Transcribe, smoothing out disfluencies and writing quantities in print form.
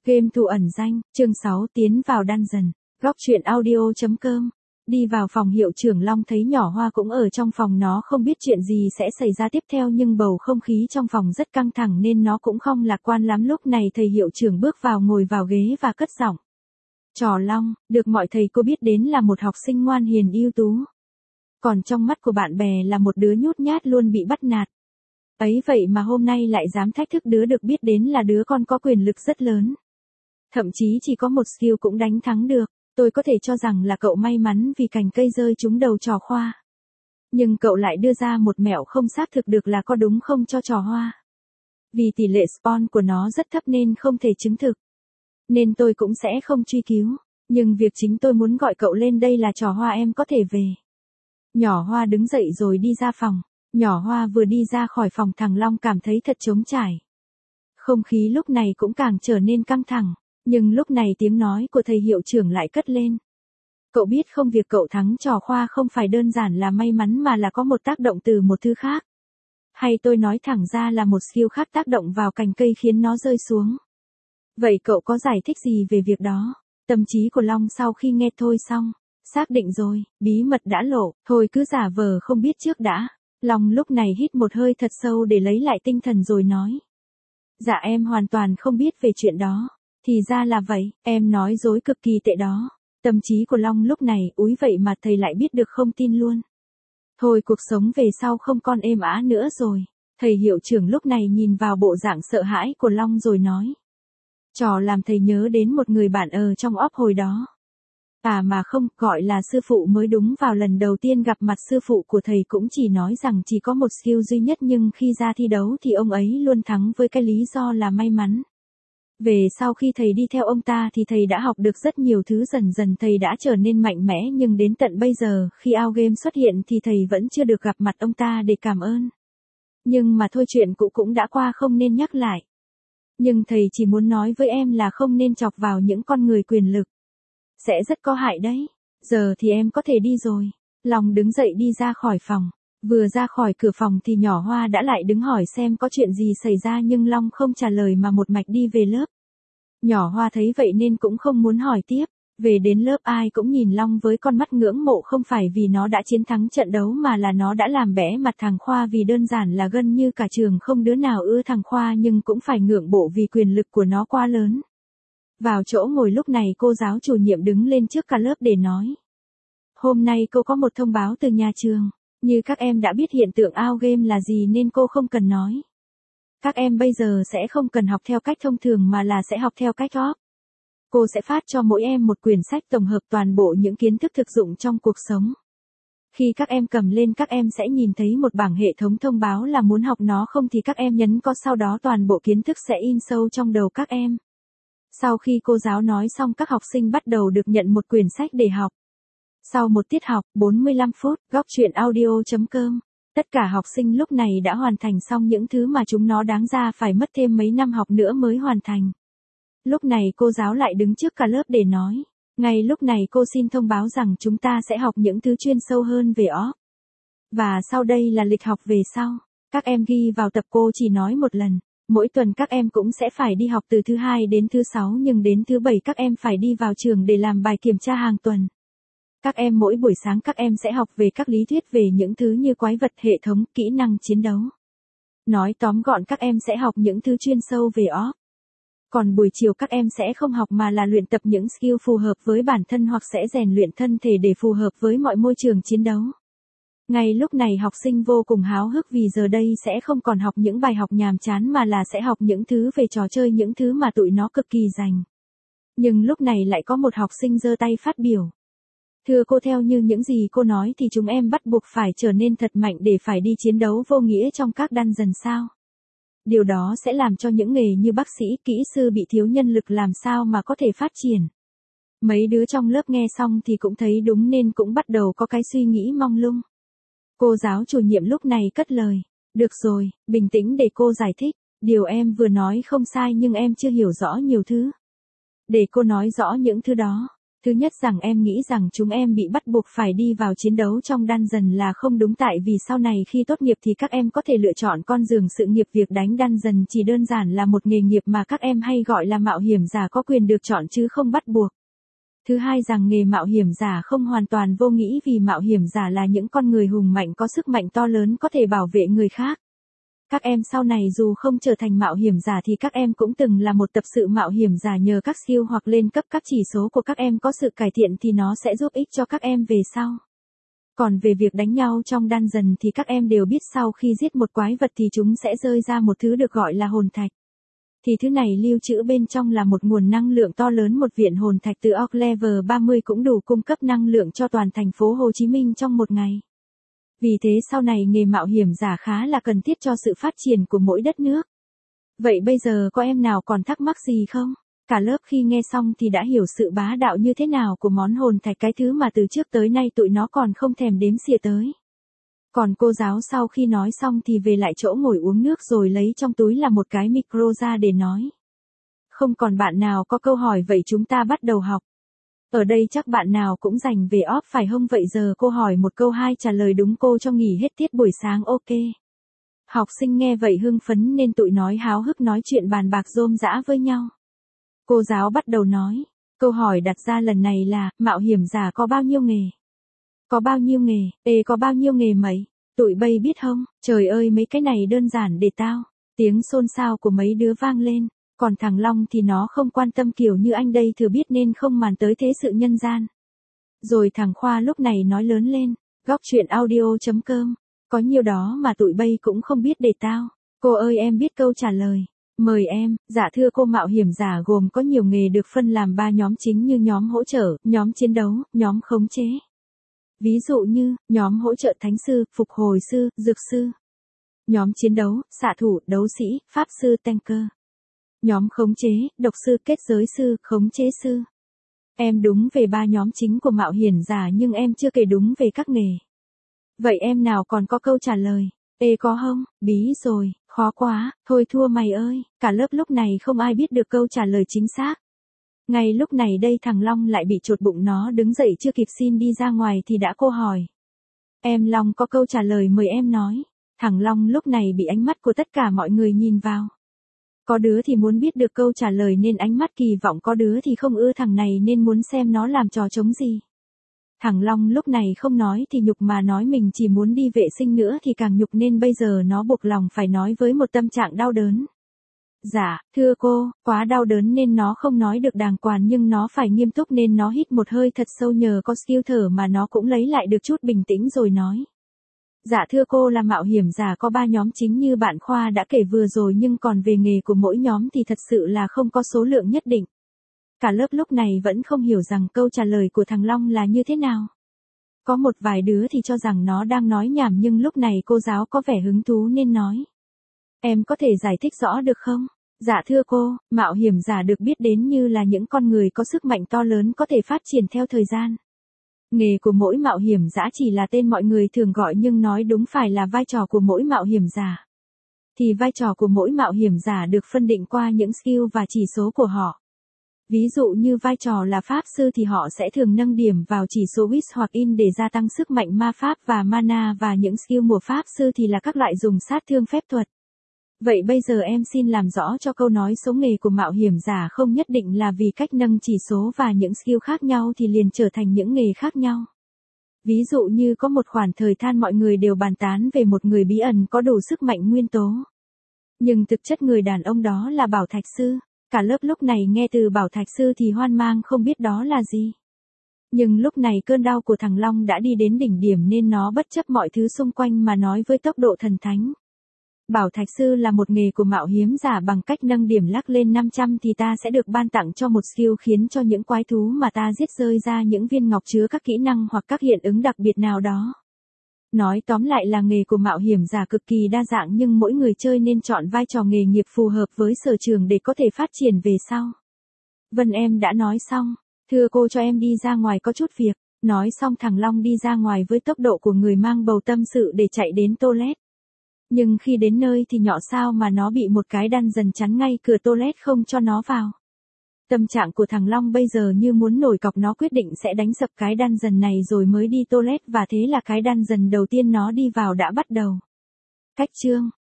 Game thủ ẩn danh, chương 6 tiến vào dungeon. Góc truyện audio.com. Đi vào phòng hiệu trưởng Long thấy nhỏ Hoa cũng ở trong phòng, nó không biết chuyện gì sẽ xảy ra tiếp theo nhưng bầu không khí trong phòng rất căng thẳng nên nó cũng không lạc quan lắm. Lúc này thầy hiệu trưởng bước vào, ngồi vào ghế và cất giọng. Trò Long, được mọi thầy cô biết đến là một học sinh ngoan hiền ưu tú. Còn trong mắt của bạn bè là một đứa nhút nhát luôn bị bắt nạt. Ấy vậy mà hôm nay lại dám thách thức đứa được biết đến là đứa con có quyền lực rất lớn. Thậm chí chỉ có một skill cũng đánh thắng được. Tôi có thể cho rằng là cậu may mắn vì cành cây rơi trúng đầu trò Khoa. Nhưng cậu lại đưa ra một mẹo không xác thực được là có đúng không cho trò Hoa. Vì tỷ lệ spawn của nó rất thấp nên không thể chứng thực. Nên tôi cũng sẽ không truy cứu. Nhưng việc chính tôi muốn gọi cậu lên đây là trò Hoa em có thể về. Nhỏ Hoa đứng dậy rồi đi ra phòng. Nhỏ Hoa vừa đi ra khỏi phòng thằng Long cảm thấy thật trống trải. Không khí lúc này cũng càng trở nên căng thẳng. Nhưng lúc này tiếng nói của thầy hiệu trưởng lại cất lên. Cậu biết không, việc cậu thắng trò Khoa không phải đơn giản là may mắn mà là có một tác động từ một thứ khác. Hay tôi nói thẳng ra là một skill khác tác động vào cành cây khiến nó rơi xuống. Vậy cậu có giải thích gì về việc đó? Tâm trí của Long sau khi nghe thôi xong. Xác định rồi, bí mật đã lộ, thôi cứ giả vờ không biết trước đã. Long lúc này hít một hơi thật sâu để lấy lại tinh thần rồi nói. Dạ em hoàn toàn không biết về chuyện đó. Thì ra là vậy, em nói dối cực kỳ tệ đó. Tâm trí của Long lúc này, úi vậy mà thầy lại biết được, không tin luôn. Thôi cuộc sống về sau không còn êm ả nữa rồi. Thầy hiệu trưởng lúc này nhìn vào bộ dạng sợ hãi của Long rồi nói. Trò làm thầy nhớ đến một người bạn ở trong óc hồi đó. À mà không, gọi là sư phụ mới đúng. Vào lần đầu tiên gặp mặt sư phụ của thầy cũng chỉ nói rằng chỉ có một skill duy nhất, nhưng khi ra thi đấu thì ông ấy luôn thắng với cái lý do là may mắn. Về sau khi thầy đi theo ông ta thì thầy đã học được rất nhiều thứ, dần dần thầy đã trở nên mạnh mẽ, nhưng đến tận bây giờ khi Ao Game xuất hiện thì thầy vẫn chưa được gặp mặt ông ta để cảm ơn. Nhưng mà thôi, chuyện cũ cũng đã qua không nên nhắc lại. Nhưng thầy chỉ muốn nói với em là không nên chọc vào những con người quyền lực. Sẽ rất có hại đấy. Giờ thì em có thể đi rồi. Long đứng dậy đi ra khỏi phòng. Vừa ra khỏi cửa phòng thì nhỏ Hoa đã lại đứng hỏi xem có chuyện gì xảy ra, nhưng Long không trả lời mà một mạch đi về lớp. Nhỏ Hoa thấy vậy nên cũng không muốn hỏi tiếp. Về đến lớp ai cũng nhìn Long với con mắt ngưỡng mộ, không phải vì nó đã chiến thắng trận đấu mà là nó đã làm bẽ mặt thằng Khoa, vì đơn giản là gần như cả trường không đứa nào ưa thằng Khoa, nhưng cũng phải ngưỡng mộ vì quyền lực của nó quá lớn. Vào chỗ ngồi lúc này cô giáo chủ nhiệm đứng lên trước cả lớp để nói. Hôm nay cô có một thông báo từ nhà trường. Như các em đã biết hiện tượng Ao Game là gì nên cô không cần nói. Các em bây giờ sẽ không cần học theo cách thông thường mà là sẽ học theo cách OP. Cô sẽ phát cho mỗi em một quyển sách tổng hợp toàn bộ những kiến thức thực dụng trong cuộc sống. Khi các em cầm lên, các em sẽ nhìn thấy một bảng hệ thống thông báo là muốn học nó không thì các em nhấn có, sau đó toàn bộ kiến thức sẽ in sâu trong đầu các em. Sau khi cô giáo nói xong, các học sinh bắt đầu được nhận một quyển sách để học. Sau một tiết học, 45 phút, góc truyện audio.com, tất cả học sinh lúc này đã hoàn thành xong những thứ mà chúng nó đáng ra phải mất thêm mấy năm học nữa mới hoàn thành. Lúc này cô giáo lại đứng trước cả lớp để nói. Ngay lúc này cô xin thông báo rằng chúng ta sẽ học những thứ chuyên sâu hơn về OP. Và sau đây là lịch học về sau. Các em ghi vào tập, cô chỉ nói một lần. Mỗi tuần các em cũng sẽ phải đi học từ thứ 2 đến thứ 6, nhưng đến thứ 7 các em phải đi vào trường để làm bài kiểm tra hàng tuần. Các em mỗi buổi sáng các em sẽ học về các lý thuyết về những thứ như quái vật, hệ thống, kỹ năng chiến đấu. Nói tóm gọn, các em sẽ học những thứ chuyên sâu về OP. Còn buổi chiều các em sẽ không học mà là luyện tập những skill phù hợp với bản thân hoặc sẽ rèn luyện thân thể để phù hợp với mọi môi trường chiến đấu. Ngay lúc này học sinh vô cùng háo hức vì giờ đây sẽ không còn học những bài học nhàm chán mà là sẽ học những thứ về trò chơi, những thứ mà tụi nó cực kỳ rành. Nhưng lúc này lại có một học sinh giơ tay phát biểu. Thưa cô, theo như những gì cô nói thì chúng em bắt buộc phải trở nên thật mạnh để phải đi chiến đấu vô nghĩa trong các dungeon sao? Điều đó sẽ làm cho những nghề như bác sĩ, kỹ sư bị thiếu nhân lực, làm sao mà có thể phát triển. Mấy đứa trong lớp nghe xong thì cũng thấy đúng nên cũng bắt đầu có cái suy nghĩ mông lung. Cô giáo chủ nhiệm lúc này cất lời. Được rồi, bình tĩnh để cô giải thích. Điều em vừa nói không sai nhưng em chưa hiểu rõ nhiều thứ. Để cô nói rõ những thứ đó. Thứ nhất rằng em nghĩ rằng chúng em bị bắt buộc phải đi vào chiến đấu trong dungeon là không đúng, tại vì sau này khi tốt nghiệp thì các em có thể lựa chọn con đường sự nghiệp, việc đánh dungeon chỉ đơn giản là một nghề nghiệp mà các em hay gọi là mạo hiểm giả có quyền được chọn chứ không bắt buộc. Thứ hai rằng nghề mạo hiểm giả không hoàn toàn vô nghĩa vì mạo hiểm giả là những con người hùng mạnh có sức mạnh to lớn có thể bảo vệ người khác. Các em sau này dù không trở thành mạo hiểm giả thì các em cũng từng là một tập sự mạo hiểm giả, nhờ các skill hoặc lên cấp các chỉ số của các em có sự cải thiện thì nó sẽ giúp ích cho các em về sau. Còn về việc đánh nhau trong dungeon thì các em đều biết sau khi giết một quái vật thì chúng sẽ rơi ra một thứ được gọi là hồn thạch. Thì thứ này lưu trữ bên trong là một nguồn năng lượng to lớn, một viện hồn thạch từ Orc Level 30 cũng đủ cung cấp năng lượng cho toàn thành phố Hồ Chí Minh trong một ngày. Vì thế sau này nghề mạo hiểm giả khá là cần thiết cho sự phát triển của mỗi đất nước. Vậy bây giờ có em nào còn thắc mắc gì không? Cả lớp khi nghe xong thì đã hiểu sự bá đạo như thế nào của món hồn thạch, cái thứ mà từ trước tới nay tụi nó còn không thèm đếm xỉa tới. Còn cô giáo sau khi nói xong thì về lại chỗ ngồi uống nước rồi lấy trong túi là một cái micro ra để nói. Không còn bạn nào có câu hỏi, vậy chúng ta bắt đầu học. Ở đây chắc bạn nào cũng dành về off phải không? Vậy giờ cô hỏi một câu, hai trả lời đúng, cô cho nghỉ hết tiết buổi sáng, ok. Học sinh nghe vậy hưng phấn nên tụi nói háo hức nói chuyện bàn bạc rôm rã với nhau. Cô giáo bắt đầu nói, câu hỏi đặt ra lần này là, mạo hiểm giả có bao nhiêu nghề? Có bao nhiêu nghề? Có bao nhiêu nghề mày? Tụi bay biết không? Trời ơi mấy cái này đơn giản để tao. Tiếng xôn xao của mấy đứa vang lên. Còn thằng Long thì nó không quan tâm, kiểu như anh đây thừa biết nên không màng tới thế sự nhân gian. Rồi thằng Khoa lúc này nói lớn lên, góc chuyện audio.com. Có nhiều đó mà tụi bay cũng không biết để tao. Cô ơi em biết câu trả lời. Mời em. Dạ thưa cô, mạo hiểm giả gồm có nhiều nghề được phân làm 3 nhóm chính như nhóm hỗ trợ, nhóm chiến đấu, nhóm khống chế. Ví dụ như, nhóm hỗ trợ thánh sư, phục hồi sư, dược sư. Nhóm chiến đấu, xạ thủ, đấu sĩ, pháp sư, tanker. Nhóm khống chế, độc sư, kết giới sư, khống chế sư. Em đúng về 3 nhóm chính của mạo hiểm giả nhưng em chưa kể đúng về các nghề. Vậy em nào còn có câu trả lời? Có không? Bí rồi, khó quá, thôi thua mày ơi. Cả lớp lúc này không ai biết được câu trả lời chính xác. Ngay lúc này đây thằng Long lại bị chột bụng, nó đứng dậy chưa kịp xin đi ra ngoài thì đã cô hỏi. Em Long có câu trả lời, mời em nói. Thằng Long lúc này bị ánh mắt của tất cả mọi người nhìn vào. Có đứa thì muốn biết được câu trả lời nên ánh mắt kỳ vọng, có đứa thì không ưa thằng này nên muốn xem nó làm trò trống gì. Thằng Long lúc này không nói thì nhục, mà nói mình chỉ muốn đi vệ sinh nữa thì càng nhục, nên bây giờ nó buộc lòng phải nói với một tâm trạng đau đớn. Dạ, thưa cô, quá đau đớn nên nó không nói được đàng hoàng, nhưng nó phải nghiêm túc nên nó hít một hơi thật sâu, nhờ có skill thở mà nó cũng lấy lại được chút bình tĩnh rồi nói. Dạ thưa cô, là mạo hiểm giả có 3 nhóm chính như bạn Khoa đã kể vừa rồi, nhưng còn về nghề của mỗi nhóm thì thật sự là không có số lượng nhất định. Cả lớp lúc này vẫn không hiểu rằng câu trả lời của thằng Long là như thế nào. Có một vài đứa thì cho rằng nó đang nói nhảm, nhưng lúc này cô giáo có vẻ hứng thú nên nói. Em có thể giải thích rõ được không? Dạ thưa cô, mạo hiểm giả được biết đến như là những con người có sức mạnh to lớn có thể phát triển theo thời gian. Nghề của mỗi mạo hiểm giả chỉ là tên mọi người thường gọi, nhưng nói đúng phải là vai trò của mỗi mạo hiểm giả. Thì vai trò của mỗi mạo hiểm giả được phân định qua những skill và chỉ số của họ. Ví dụ như vai trò là pháp sư thì họ sẽ thường nâng điểm vào chỉ số wit hoặc in để gia tăng sức mạnh ma pháp và mana, và những skill của pháp sư thì là các loại dùng sát thương phép thuật. Vậy bây giờ em xin làm rõ cho câu nói số nghề của mạo hiểm giả không nhất định là vì cách nâng chỉ số và những skill khác nhau thì liền trở thành những nghề khác nhau. Ví dụ như có một khoảng thời gian mọi người đều bàn tán về một người bí ẩn có đủ sức mạnh nguyên tố. Nhưng thực chất người đàn ông đó là Bảo Thạch Sư. Cả lớp lúc này nghe từ Bảo Thạch Sư thì hoang mang không biết đó là gì. Nhưng lúc này cơn đau của thằng Long đã đi đến đỉnh điểm nên nó bất chấp mọi thứ xung quanh mà nói với tốc độ thần thánh. Bảo Thạch Sư là một nghề của mạo hiểm giả, bằng cách nâng điểm lắc lên 500 thì ta sẽ được ban tặng cho một skill khiến cho những quái thú mà ta giết rơi ra những viên ngọc chứa các kỹ năng hoặc các hiện ứng đặc biệt nào đó. Nói tóm lại là nghề của mạo hiểm giả cực kỳ đa dạng, nhưng mỗi người chơi nên chọn vai trò nghề nghiệp phù hợp với sở trường để có thể phát triển về sau. Vâng em đã nói xong. Thưa cô cho em đi ra ngoài có chút việc. Nói xong thằng Long đi ra ngoài với tốc độ của người mang bầu tâm sự để chạy đến toilet. Nhưng khi đến nơi thì nhỏ sao mà nó bị một cái dungeon chắn ngay cửa toilet không cho nó vào. Tâm trạng của thằng Long bây giờ như muốn nổi cọc, nó quyết định sẽ đánh sập cái dungeon này rồi mới đi toilet, và thế là cái dungeon đầu tiên nó đi vào đã bắt đầu. Cách chương